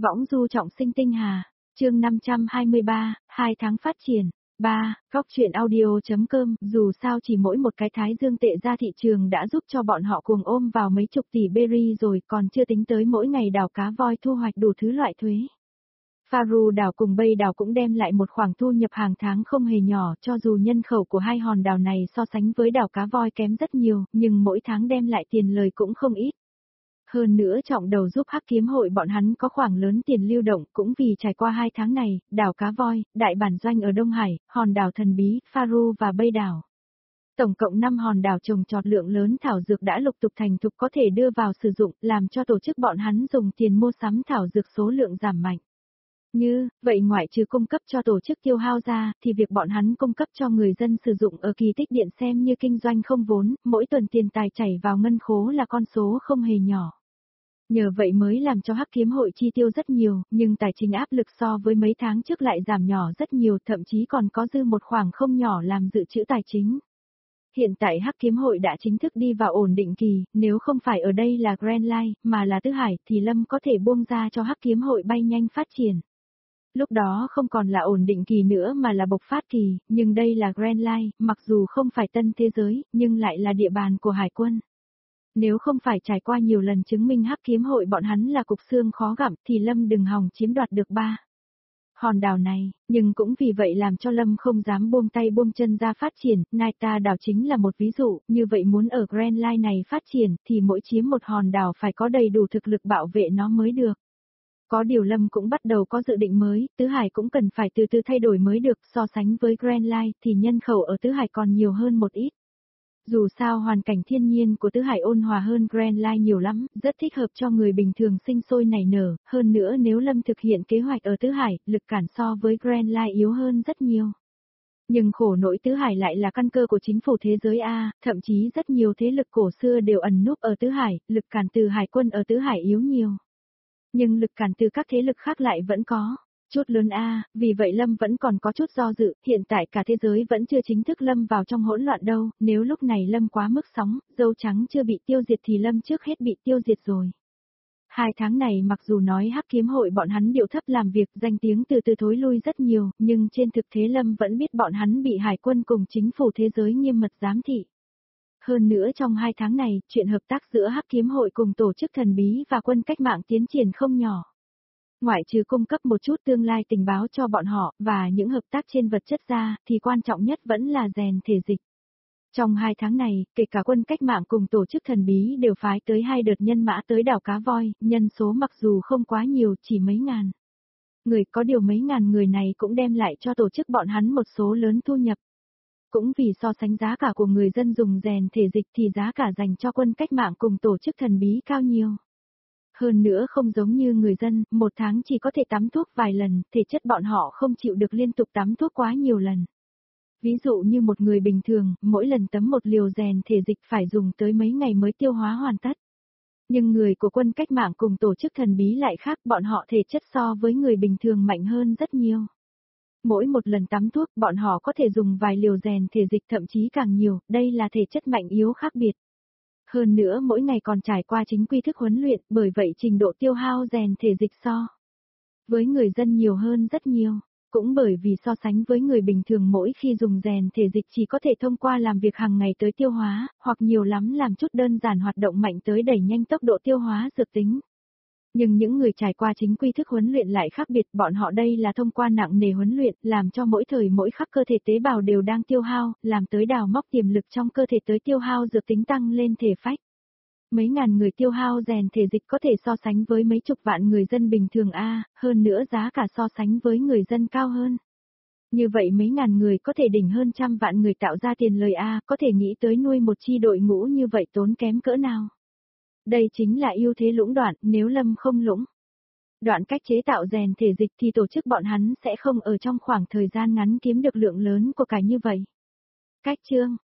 Võng du trọng sinh tinh hà, chương 523, 2 tháng phát triển. 3. Góc truyện audio.com. Dù sao chỉ mỗi một cái thái dương tệ ra thị trường đã giúp cho bọn họ cuồng ôm vào mấy chục tỷ berry rồi, còn chưa tính tới mỗi ngày đào cá voi thu hoạch đủ thứ loại thuế. Faru đảo cùng Bay đảo cũng đem lại một khoản thu nhập hàng tháng không hề nhỏ, cho dù nhân khẩu của hai hòn đảo này so sánh với đảo cá voi kém rất nhiều, nhưng mỗi tháng đem lại tiền lời cũng không ít. Hơn nữa trọng đầu giúp Hắc Kiếm hội bọn hắn có khoảng lớn tiền lưu động, cũng vì trải qua 2 tháng này, đảo cá voi, đại bản doanh ở Đông Hải, hòn đảo thần bí, Faru và Bay đảo. Tổng cộng 5 hòn đảo trồng trọt lượng lớn thảo dược đã lục tục thành thục có thể đưa vào sử dụng, làm cho tổ chức bọn hắn dùng tiền mua sắm thảo dược số lượng giảm mạnh. Như, vậy ngoại trừ cung cấp cho tổ chức tiêu hao ra, thì việc bọn hắn cung cấp cho người dân sử dụng ở kỳ tích điện xem như kinh doanh không vốn, mỗi tuần tiền tài chảy vào ngân khố là con số không hề nhỏ. Nhờ vậy mới làm cho Hắc Kiếm hội chi tiêu rất nhiều, nhưng tài chính áp lực so với mấy tháng trước lại giảm nhỏ rất nhiều, thậm chí còn có dư một khoản không nhỏ làm dự trữ tài chính. Hiện tại Hắc Kiếm hội đã chính thức đi vào ổn định kỳ, nếu không phải ở đây là Grand Line, mà là Tứ Hải, thì Lâm có thể buông ra cho Hắc Kiếm hội bay nhanh phát triển. Lúc đó không còn là ổn định kỳ nữa mà là bộc phát kỳ, nhưng đây là Grand Line, mặc dù không phải tân thế giới, nhưng lại là địa bàn của Hải quân. Nếu không phải trải qua nhiều lần chứng minh Hắc Kiếm hội bọn hắn là cục xương khó gặm thì Lâm đừng hòng chiếm đoạt được 3 hòn đảo này, nhưng cũng vì vậy làm cho Lâm không dám buông tay buông chân ra phát triển, Naita đảo chính là một ví dụ, như vậy muốn ở Grand Line này phát triển thì mỗi chiếm một hòn đảo phải có đầy đủ thực lực bảo vệ nó mới được. Có điều Lâm cũng bắt đầu có dự định mới, Tứ Hải cũng cần phải từ từ thay đổi mới được, so sánh với Grand Line thì nhân khẩu ở Tứ Hải còn nhiều hơn một ít. Dù sao hoàn cảnh thiên nhiên của Tứ Hải ôn hòa hơn Grand Line nhiều lắm, rất thích hợp cho người bình thường sinh sôi nảy nở, hơn nữa nếu Lâm thực hiện kế hoạch ở Tứ Hải, lực cản so với Grand Line yếu hơn rất nhiều. Nhưng khổ nỗi Tứ Hải lại là căn cơ của chính phủ thế giới A, thậm chí rất nhiều thế lực cổ xưa đều ẩn núp ở Tứ Hải, lực cản từ Hải quân ở Tứ Hải yếu nhiều. Nhưng lực cản từ các thế lực khác lại vẫn có. Chút lớn A, vì vậy Lâm vẫn còn có chút do dự, hiện tại cả thế giới vẫn chưa chính thức Lâm vào trong hỗn loạn đâu, nếu lúc này Lâm quá mức sóng, dâu trắng chưa bị tiêu diệt thì Lâm trước hết bị tiêu diệt rồi. 2 tháng này mặc dù nói Hắc Kiếm hội bọn hắn điệu thấp làm việc, danh tiếng từ từ thối lui rất nhiều, nhưng trên thực tế Lâm vẫn biết bọn hắn bị Hải quân cùng chính phủ thế giới nghiêm mật giám thị. Hơn nữa trong 2 tháng này, chuyện hợp tác giữa Hắc Kiếm hội cùng tổ chức thần bí và quân cách mạng tiến triển không nhỏ. Ngoại trừ cung cấp một chút tương lai tình báo cho bọn họ, và những hợp tác trên vật chất ra, thì quan trọng nhất vẫn là rèn thể dịch. Trong 2 tháng này, kể cả quân cách mạng cùng tổ chức thần bí đều phái tới 2 đợt nhân mã tới đảo cá voi, nhân số mặc dù không quá nhiều, chỉ mấy ngàn người, có điều mấy ngàn người này cũng đem lại cho tổ chức bọn hắn một số lớn thu nhập. Cũng vì so sánh giá cả của người dân dùng rèn thể dịch thì giá cả dành cho quân cách mạng cùng tổ chức thần bí cao nhiều. Hơn nữa không giống như người dân, 1 tháng chỉ có thể tắm thuốc vài lần, thể chất bọn họ không chịu được liên tục tắm thuốc quá nhiều lần. Ví dụ như một người bình thường, mỗi lần tắm một liều rèn thể dịch phải dùng tới mấy ngày mới tiêu hóa hoàn tất. Nhưng người của quân cách mạng cùng tổ chức thần bí lại khác, bọn họ thể chất so với người bình thường mạnh hơn rất nhiều. Mỗi một lần tắm thuốc, bọn họ có thể dùng vài liều rèn thể dịch thậm chí càng nhiều, đây là thể chất mạnh yếu khác biệt. Hơn nữa mỗi ngày còn trải qua chính quy thức huấn luyện, bởi vậy trình độ tiêu hao rèn thể dịch so với người dân nhiều hơn rất nhiều. Cũng bởi vì so sánh với người bình thường mỗi khi dùng rèn thể dịch chỉ có thể thông qua làm việc hàng ngày tới tiêu hóa, hoặc nhiều lắm làm chút đơn giản hoạt động mạnh tới đẩy nhanh tốc độ tiêu hóa dược tính. Nhưng những người trải qua chính quy thức huấn luyện lại khác biệt, bọn họ đây là thông qua nặng nề huấn luyện, làm cho mỗi thời mỗi khắc cơ thể tế bào đều đang tiêu hao, làm tới đào móc tiềm lực trong cơ thể tới tiêu hao dược tính tăng lên thể phách. Mấy ngàn người tiêu hao rèn thể dịch có thể so sánh với mấy chục vạn người dân bình thường A, hơn nữa giá cả so sánh với người dân cao hơn. Như vậy mấy ngàn người có thể đỉnh hơn trăm vạn người tạo ra tiền lời A, có thể nghĩ tới nuôi một chi đội ngũ như vậy tốn kém cỡ nào. Đây chính là ưu thế lũng đoạn, nếu Lâm không lũng đoạn cách chế tạo rèn thể dịch thì tổ chức bọn hắn sẽ không ở trong khoảng thời gian ngắn kiếm được lượng lớn của cải như vậy. Cách chương